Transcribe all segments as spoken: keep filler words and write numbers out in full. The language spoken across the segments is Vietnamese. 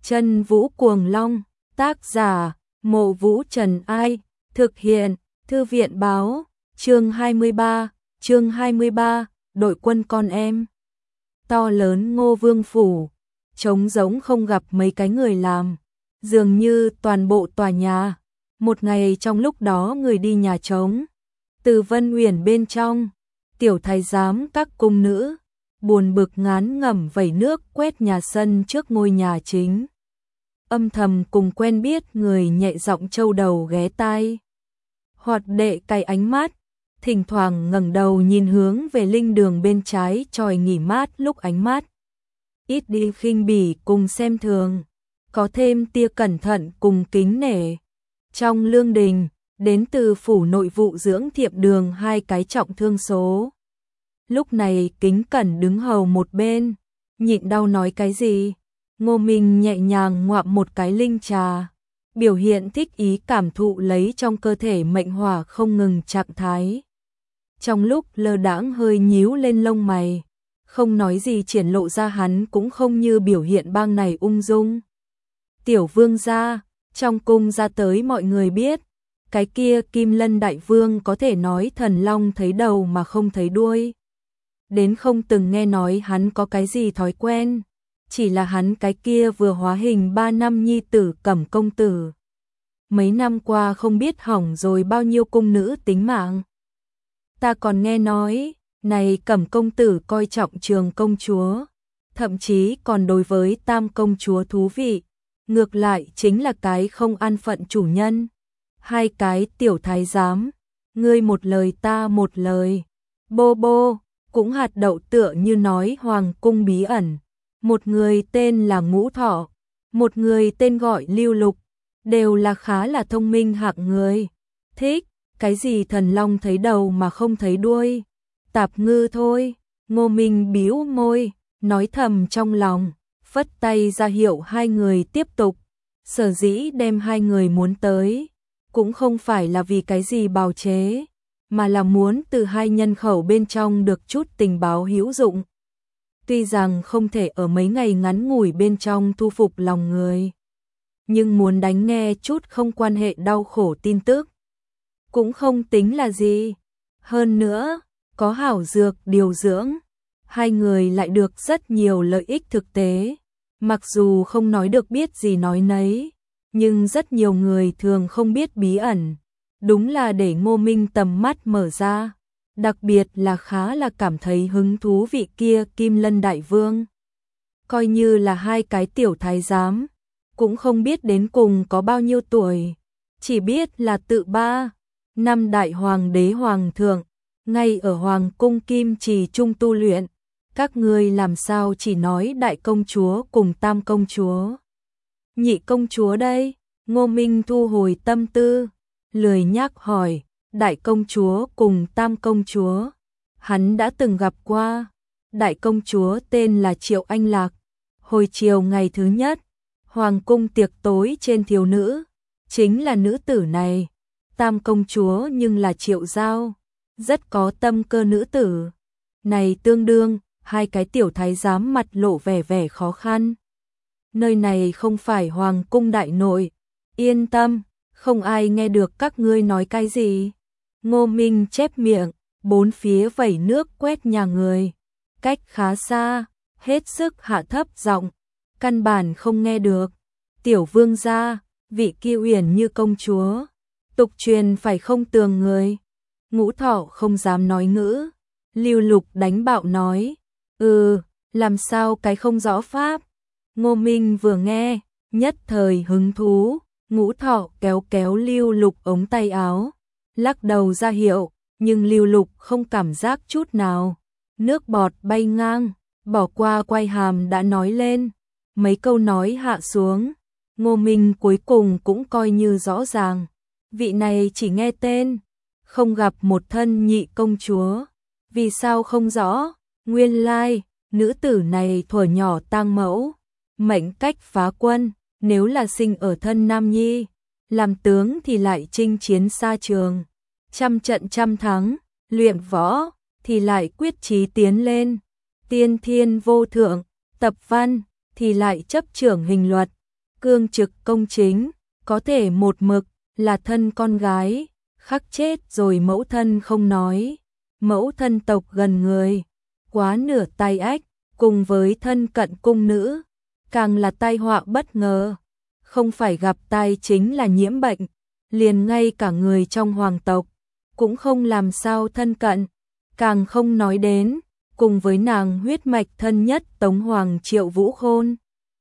Chân Vũ Cuồng Long, tác giả, Mộ Vũ Trần Ai, thực hiện, Thư viện Báo, chương hai mươi ba, chương hai mươi ba, đội quân con em. To lớn Ngô Vương Phủ, trống rỗng không gặp mấy cái người làm, dường như toàn bộ tòa nhà. Một ngày trong lúc đó người đi nhà trống, từ Vân Uyển bên trong, tiểu thái giám các cung nữ, buồn bực ngán ngẩm vẩy nước quét nhà sân trước ngôi nhà chính. Âm thầm cùng quen biết người nhẹ giọng trâu đầu ghé tai. Hoạt đệ cay ánh mắt, thỉnh thoảng ngẩng đầu nhìn hướng về linh đường bên trái tròi nghỉ mát lúc ánh mắt. Ít đi khinh bỉ cùng xem thường, có thêm tia cẩn thận cùng kính nể. Trong lương đình, đến từ phủ nội vụ dưỡng thiệm đường hai cái trọng thương số. Lúc này kính cẩn đứng hầu một bên, nhịn đau nói cái gì. Ngô Minh nhẹ nhàng ngoạm một cái linh trà, biểu hiện thích ý cảm thụ lấy trong cơ thể mệnh hỏa không ngừng trạng thái. Trong lúc lơ đãng hơi nhíu lên lông mày, không nói gì triển lộ ra hắn cũng không như biểu hiện bang này ung dung. Tiểu vương gia, trong cung ra tới mọi người biết, cái kia Kim Lân đại vương có thể nói thần long thấy đầu mà không thấy đuôi. Đến không từng nghe nói hắn có cái gì thói quen, chỉ là hắn cái kia vừa hóa hình ba năm nhi tử Cẩm công tử. Mấy năm qua không biết hỏng rồi bao nhiêu cung nữ tính mạng. Ta còn nghe nói, này Cẩm công tử coi trọng Trường công chúa, thậm chí còn đối với Tam công chúa thú vị, ngược lại chính là cái không an phận chủ nhân. Hai cái tiểu thái giám, ngươi một lời ta một lời, bô bô, cũng hạt đậu tựa như nói hoàng cung bí ẩn. Một người tên là Ngũ Thọ, một người tên gọi Lưu Lục, đều là khá là thông minh hạng người. Thích, cái gì thần long thấy đầu mà không thấy đuôi, tạp ngư thôi. Ngô Minh bĩu môi, nói thầm trong lòng, phất tay ra hiệu hai người tiếp tục. Sở dĩ đem hai người muốn tới, cũng không phải là vì cái gì bào chế, mà là muốn từ hai nhân khẩu bên trong được chút tình báo hữu dụng. Tuy rằng không thể ở mấy ngày ngắn ngủi bên trong thu phục lòng người, nhưng muốn đánh nghe chút không quan hệ đau khổ tin tức, cũng không tính là gì. Hơn nữa, có hảo dược điều dưỡng, hai người lại được rất nhiều lợi ích thực tế. Mặc dù không nói được biết gì nói nấy, nhưng rất nhiều người thường không biết bí ẩn. Đúng là để Ngô Minh tầm mắt mở ra. Đặc biệt là khá là cảm thấy hứng thú vị kia Kim Lân đại vương. Coi như là hai cái tiểu thái giám, cũng không biết đến cùng có bao nhiêu tuổi, chỉ biết là tự ba, năm đại hoàng đế hoàng thượng, ngay ở hoàng cung Kim Trì trung tu luyện. Các ngươi làm sao chỉ nói đại công chúa cùng tam công chúa, nhị công chúa đây? Ngô Minh thu hồi tâm tư, lười nhác hỏi. Đại công chúa cùng tam công chúa, hắn đã từng gặp qua. Đại công chúa tên là Triệu Anh Lạc. Hồi chiều ngày thứ nhất, hoàng cung tiệc tối trên thiếu nữ, chính là nữ tử này. Tam công chúa nhưng là Triệu Giao, rất có tâm cơ nữ tử. Này tương đương, hai cái tiểu thái giám mặt lộ vẻ vẻ khó khăn. Nơi này không phải hoàng cung đại nội, yên tâm, không ai nghe được các ngươi nói cái gì. Ngô Minh chép miệng, bốn phía vẩy nước quét nhà người, cách khá xa, hết sức hạ thấp giọng, căn bản không nghe được. Tiểu vương gia, vị kia uyển như công chúa, tục truyền phải không tường người. Ngũ Thọ không dám nói ngữ. Lưu Lục đánh bạo nói, ừ, làm sao cái không rõ pháp. Ngô Minh vừa nghe, nhất thời hứng thú. Ngũ Thọ kéo kéo Lưu Lục ống tay áo, lắc đầu ra hiệu, nhưng Lưu Lục không cảm giác chút nào. Nước bọt bay ngang, bỏ qua quay hàm đã nói lên. Mấy câu nói hạ xuống, Ngô Minh cuối cùng cũng coi như rõ ràng. Vị này chỉ nghe tên, không gặp một thân nhị công chúa. Vì sao không rõ? Nguyên lai, nữ tử này thuở nhỏ tang mẫu, mệnh cách phá quân. Nếu là sinh ở thân nam nhi, làm tướng thì lại chinh chiến xa trường, trăm trận trăm thắng, luyện võ thì lại quyết chí tiến lên, tiên thiên vô thượng, tập văn thì lại chấp trưởng hình luật, cương trực công chính, có thể một mực là thân con gái, khắc chết rồi mẫu thân không nói, mẫu thân tộc gần người, quá nửa tay ách, cùng với thân cận cung nữ, càng là tai họa bất ngờ, không phải gặp tai chính là nhiễm bệnh, liền ngay cả người trong hoàng tộc cũng không làm sao thân cận, càng không nói đến cùng với nàng huyết mạch thân nhất Tống Hoàng Triệu Vũ Khôn.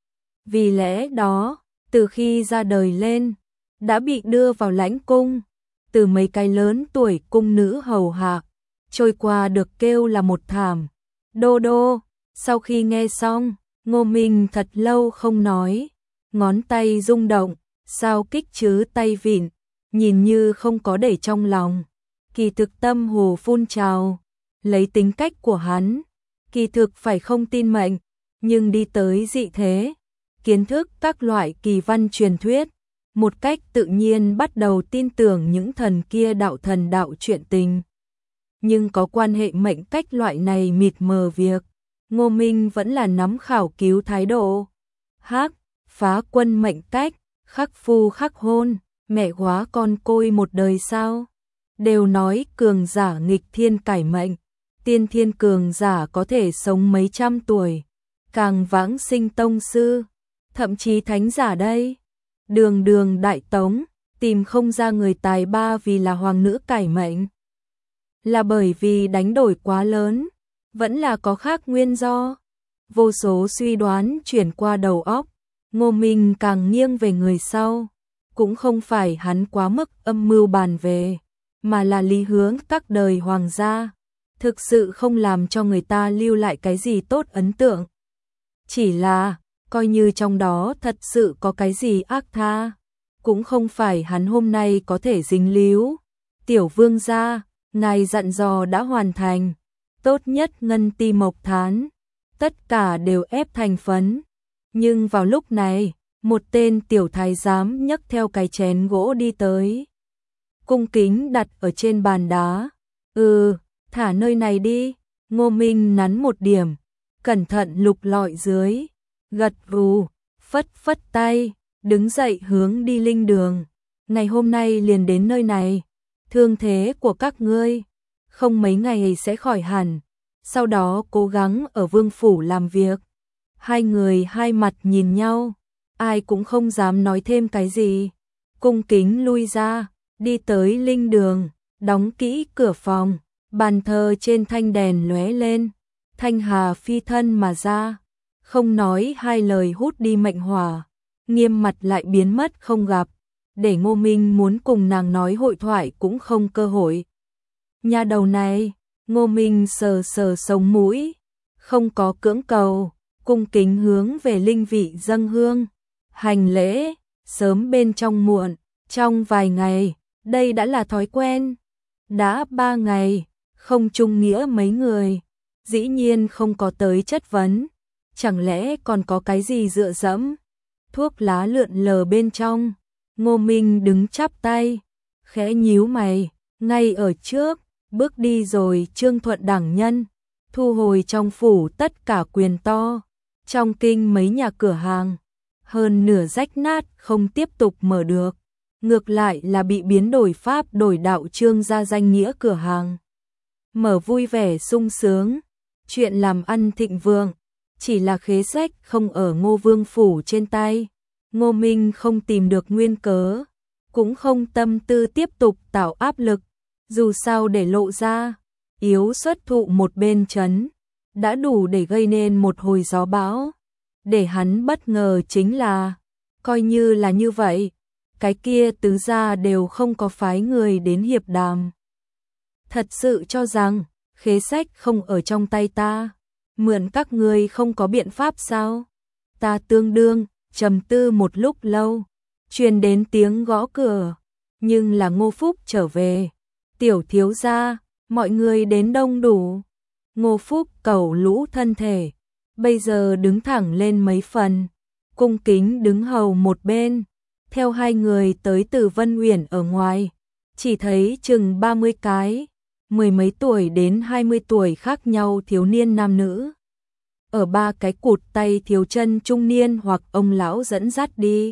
Vì lẽ đó, từ khi ra đời lên, đã bị đưa vào lãnh cung, từ mấy cái lớn tuổi cung nữ hầu hạ, trôi qua được kêu là một thảm. Đô đô, sau khi nghe xong, Ngô Minh thật lâu không nói, ngón tay rung động, sao kích chứ tay vịn, nhìn như không có để trong lòng. Kỳ thực tâm hồ phun trào, lấy tính cách của hắn, kỳ thực phải không tin mệnh, nhưng đi tới dị thế, kiến thức các loại kỳ văn truyền thuyết, một cách tự nhiên bắt đầu tin tưởng những thần kia đạo thần đạo chuyện tình. Nhưng có quan hệ mệnh cách loại này mịt mờ việc, Ngô Minh vẫn là nắm khảo cứu thái độ. Hắc, phá quân mệnh cách, khắc phu khắc hôn, mẹ hóa con côi một đời sao? Đều nói cường giả nghịch thiên cải mệnh, tiên thiên cường giả có thể sống mấy trăm tuổi, càng vãng sinh tông sư, thậm chí thánh giả đây. Đường đường đại tống, tìm không ra người tài ba vì là hoàng nữ cải mệnh. Là bởi vì đánh đổi quá lớn, vẫn là có khác nguyên do. Vô số suy đoán chuyển qua đầu óc, Ngô Minh càng nghiêng về người sau, cũng không phải hắn quá mức âm mưu bàn về, mà là lý hướng các đời hoàng gia, thực sự không làm cho người ta lưu lại cái gì tốt ấn tượng. Chỉ là, coi như trong đó thật sự có cái gì ác tha, cũng không phải hắn hôm nay có thể dính líu. Tiểu vương gia, ngài dặn dò đã hoàn thành, tốt nhất ngân ti mộc thán, tất cả đều ép thành phấn. Nhưng vào lúc này, một tên tiểu thái giám nhấc theo cái chén gỗ đi tới, cung kính đặt ở trên bàn đá. Ừ, thả nơi này đi. Ngô Minh nắn một điểm, cẩn thận lục lọi dưới, gật gù, phất phất tay, đứng dậy hướng đi linh đường. Ngày hôm nay liền đến nơi này, thương thế của các ngươi không mấy ngày sẽ khỏi hẳn, sau đó cố gắng ở vương phủ làm việc. Hai người hai mặt nhìn nhau, ai cũng không dám nói thêm cái gì, cung kính lui ra, đi tới linh đường, đóng kỹ cửa phòng, bàn thờ trên thanh đèn lóe lên, Thanh Hà phi thân mà ra, không nói hai lời hút đi mệnh hỏa, nghiêm mặt lại biến mất không gặp, để Ngô Minh muốn cùng nàng nói hội thoại cũng không cơ hội. Nhà đầu này, Ngô Minh sờ sờ sống mũi, không có cưỡng cầu, cung kính hướng về linh vị dâng hương, hành lễ, sớm bên trong muộn, trong vài ngày, đây đã là thói quen. Đã ba ngày, không chung nghĩa mấy người, dĩ nhiên không có tới chất vấn, chẳng lẽ còn có cái gì dựa dẫm. Thuốc lá lượn lờ bên trong, Ngô Minh đứng chắp tay, khẽ nhíu mày, ngay ở trước, bước đi rồi Trương Thuận đẳng nhân, thu hồi trong phủ tất cả quyền to, trong kinh mấy nhà cửa hàng, hơn nửa rách nát không tiếp tục mở được, ngược lại là bị biến đổi pháp đổi đạo Trương ra danh nghĩa cửa hàng. Mở vui vẻ sung sướng, chuyện làm ăn thịnh vượng, chỉ là khế sách không ở Ngô Vương phủ trên tay. Ngô Minh không tìm được nguyên cớ, cũng không tâm tư tiếp tục tạo áp lực, dù sao để lộ ra, yếu xuất thụ một bên chấn, đã đủ để gây nên một hồi gió bão. Để hắn bất ngờ chính là, coi như là như vậy, cái kia tứ gia đều không có phái người đến hiệp đàm. Thật sự cho rằng, khế sách không ở trong tay ta, mượn các ngươi không có biện pháp sao? Ta tương đương, trầm tư một lúc lâu, truyền đến tiếng gõ cửa, nhưng là Ngô Phúc trở về. Tiểu thiếu gia, mọi người đến đông đủ. Ngô Phúc cẩu lũ thân thể, bây giờ đứng thẳng lên mấy phần, cung kính đứng hầu một bên, theo hai người tới từ Vân Uyển ở ngoài, chỉ thấy chừng ba mươi cái, mười mấy tuổi đến hai mươi tuổi khác nhau thiếu niên nam nữ. ở ba cái cụt tay thiếu chân trung niên hoặc ông lão dẫn dắt đi.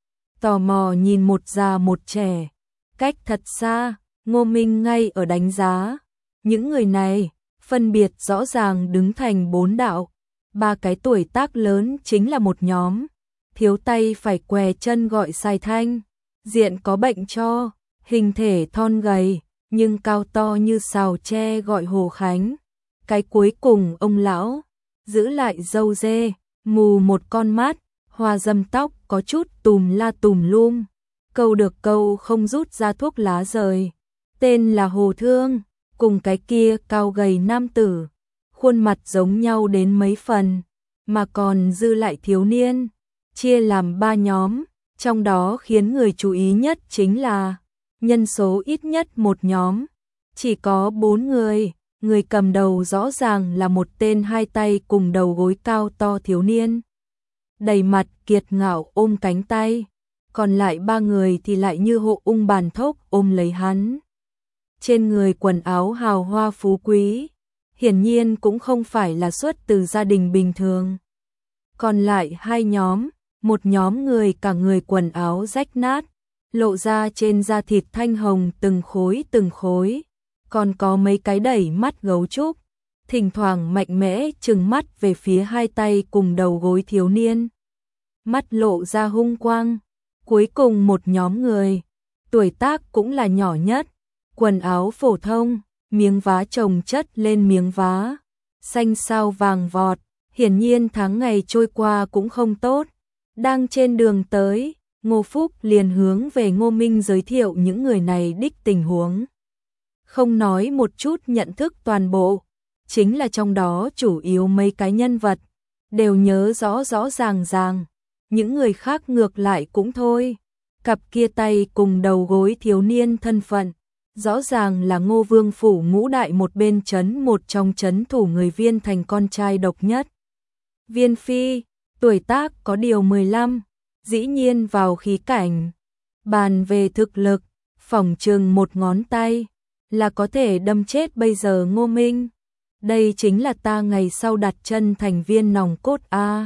Tò mò nhìn một già một trẻ, cách thật xa, Ngô Minh ngay ở đánh giá. Những người này, phân biệt rõ ràng đứng thành bốn đạo, ba cái tuổi tác lớn chính là một nhóm, thiếu tay phải què chân gọi Sài Thanh, diện có bệnh cho, hình thể thon gầy, nhưng cao to như sào tre gọi Hồ Khánh. Cái cuối cùng ông lão, giữ lại râu dê, mù một con mắt, hoa râm tóc có chút tùm la tùm lum, câu được câu không rút ra thuốc lá rời. Tên là Hồ Thương, cùng cái kia cao gầy nam tử, khuôn mặt giống nhau đến mấy phần, mà còn dư lại thiếu niên, chia làm ba nhóm, trong đó khiến người chú ý nhất chính là nhân số ít nhất một nhóm, chỉ có bốn người, người cầm đầu rõ ràng là một tên hai tay cùng đầu gối cao to thiếu niên. Đầy mặt kiệt ngạo ôm cánh tay, còn lại ba người thì lại như hộ ung bàn thốc ôm lấy hắn. Trên người quần áo hào hoa phú quý, hiển nhiên cũng không phải là xuất từ gia đình bình thường. Còn lại hai nhóm, một nhóm người cả người quần áo rách nát, lộ ra trên da thịt thanh hồng từng khối từng khối, còn có mấy cái đẩy mắt gấu trúc, thỉnh thoảng mạnh mẽ trừng mắt về phía hai tay cùng đầu gối thiếu niên. Mắt lộ ra hung quang. Cuối cùng một nhóm người, tuổi tác cũng là nhỏ nhất, quần áo phổ thông, miếng vá chồng chất lên miếng vá, xanh sao vàng vọt, hiển nhiên tháng ngày trôi qua cũng không tốt. Đang trên đường tới, Ngô Phúc liền hướng về Ngô Minh giới thiệu những người này đích tình huống. Không nói một chút nhận thức toàn bộ, chính là trong đó chủ yếu mấy cái nhân vật, đều nhớ rõ rõ ràng ràng, những người khác ngược lại cũng thôi. Cặp kia tay cùng đầu gối thiếu niên thân phận, rõ ràng là Ngô Vương phủ ngũ đại một bên trấn một trong trấn thủ người Viên thành con trai độc nhất. Viên Phi, tuổi tác có điều mười lăm, dĩ nhiên vào khí cảnh. Bàn về thực lực, phỏng chừng một ngón tay, là có thể đâm chết bây giờ Ngô Minh. Đây chính là ta ngày sau đặt chân thành viên nòng cốt a.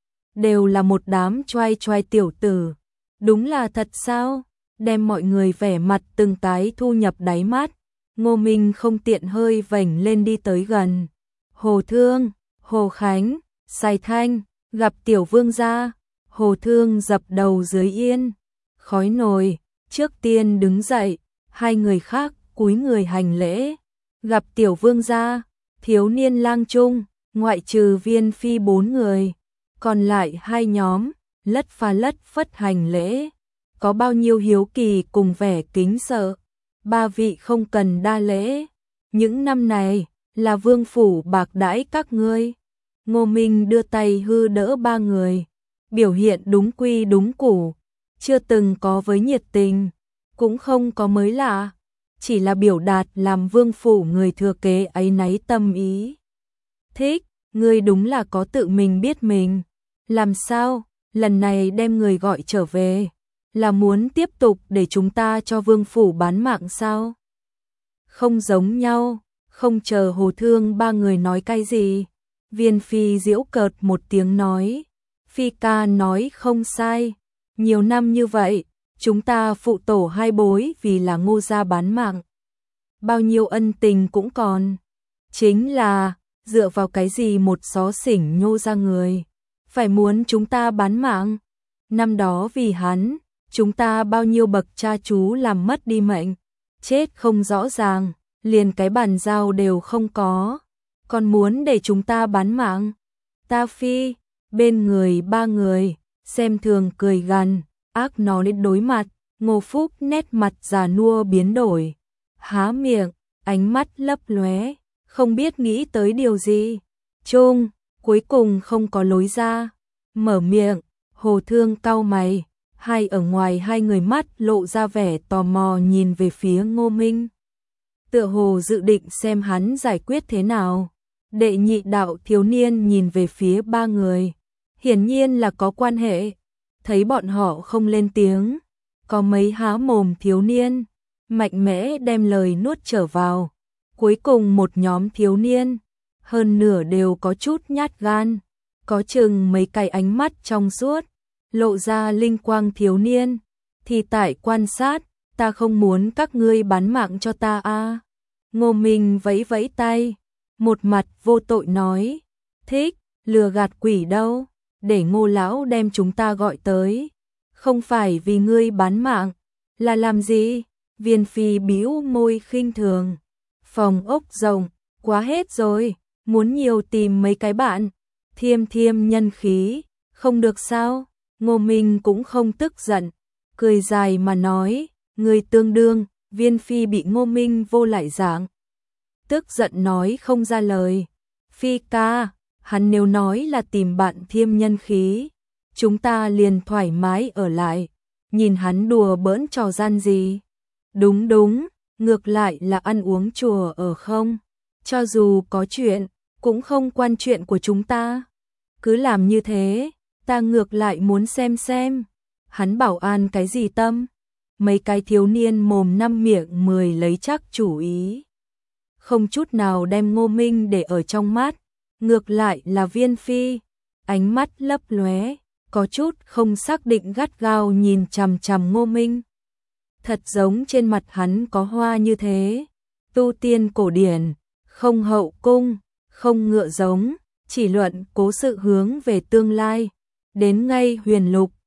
Đều là một đám choai choai tiểu tử. Đúng là thật sao? Đem mọi người vẻ mặt từng cái thu nhập đáy mắt. Ngô Minh không tiện hơi vểnh lên đi tới gần. Hồ Thương, Hồ Khánh, Sài Thanh, gặp tiểu vương gia. Hồ Thương dập đầu dưới yên. Khói nồi, trước tiên đứng dậy. Hai người khác cúi người hành lễ. Gặp tiểu vương gia, thiếu niên lang trung, ngoại trừ Viên Phi bốn người. Còn lại hai nhóm, lất pha lất phất hành lễ. Có bao nhiêu hiếu kỳ cùng vẻ kính sợ. Ba vị không cần đa lễ. Những năm này, là vương phủ bạc đãi các ngươi. Ngô Minh đưa tay hư đỡ ba người. Biểu hiện đúng quy đúng củ. Chưa từng có với nhiệt tình. Cũng không có mới lạ. Chỉ là biểu đạt làm vương phủ người thừa kế ấy náy tâm ý. Thích, ngươi đúng là có tự mình biết mình. Làm sao, lần này đem người gọi trở về, là muốn tiếp tục để chúng ta cho vương phủ bán mạng sao? Không giống nhau, không chờ Hồ Thương ba người nói cái gì. Viên Phi giễu cợt một tiếng nói, Phi ca nói không sai, nhiều năm như vậy, chúng ta phụ tổ hai bối vì là Ngô gia bán mạng. Bao nhiêu ân tình cũng còn, chính là, dựa vào cái gì một xó xỉnh nhô ra người. Phải muốn chúng ta bán mạng. Năm đó vì hắn, chúng ta bao nhiêu bậc cha chú làm mất đi mệnh, chết không rõ ràng, liền cái bàn giao đều không có, còn muốn để chúng ta bán mạng. Ta Phi, bên người ba người, xem thường cười gằn, ác nó đến đối mặt. Ngô Phúc nét mặt già nua biến đổi, há miệng, ánh mắt lấp lóe, không biết nghĩ tới điều gì. Trung, cuối cùng không có lối ra, mở miệng. Hồ Thương cau mày, hai ở ngoài hai người mắt lộ ra vẻ tò mò nhìn về phía Ngô Minh. Tựa hồ dự định xem hắn giải quyết thế nào. Đệ nhị đạo thiếu niên nhìn về phía ba người, hiển nhiên là có quan hệ. Thấy bọn họ không lên tiếng, có mấy há mồm thiếu niên, mạnh mẽ đem lời nuốt trở vào. Cuối cùng một nhóm thiếu niên, hơn nửa đều có chút nhát gan, có chừng mấy cái ánh mắt trong suốt, lộ ra linh quang thiếu niên, thì tại quan sát, ta không muốn các ngươi bán mạng cho ta a. Ngô Minh vẫy vẫy tay, một mặt vô tội nói, thích, lừa gạt quỷ đâu, để Ngô lão đem chúng ta gọi tới, không phải vì ngươi bán mạng, là làm gì? Viên Phi bĩu môi khinh thường, phòng ốc rộng, quá hết rồi, muốn nhiều tìm mấy cái bạn, thiêm thiêm nhân khí, không được sao? Ngô Minh cũng không tức giận, cười dài mà nói, người tương đương. Viên Phi bị Ngô Minh vô lại dạng, tức giận nói không ra lời. Phi ca, hắn nếu nói là tìm bạn thiêm nhân khí, chúng ta liền thoải mái ở lại, nhìn hắn đùa bỡn trò gian gì. Đúng đúng, ngược lại là ăn uống chùa ở không, cho dù có chuyện, cũng không quan chuyện của chúng ta. Cứ làm như thế, ta ngược lại muốn xem xem, hắn bảo an cái gì tâm. Mấy cái thiếu niên mồm năm miệng mười lấy chắc chủ ý, không chút nào đem Ngô Minh để ở trong mắt, ngược lại là Viên Phi, ánh mắt lấp lóe, có chút không xác định gắt gao nhìn chằm chằm Ngô Minh. Thật giống trên mặt hắn có hoa như thế, tu tiên cổ điển, không hậu cung, không ngựa giống, chỉ luận cố sự hướng về tương lai, đến ngay huyền lục,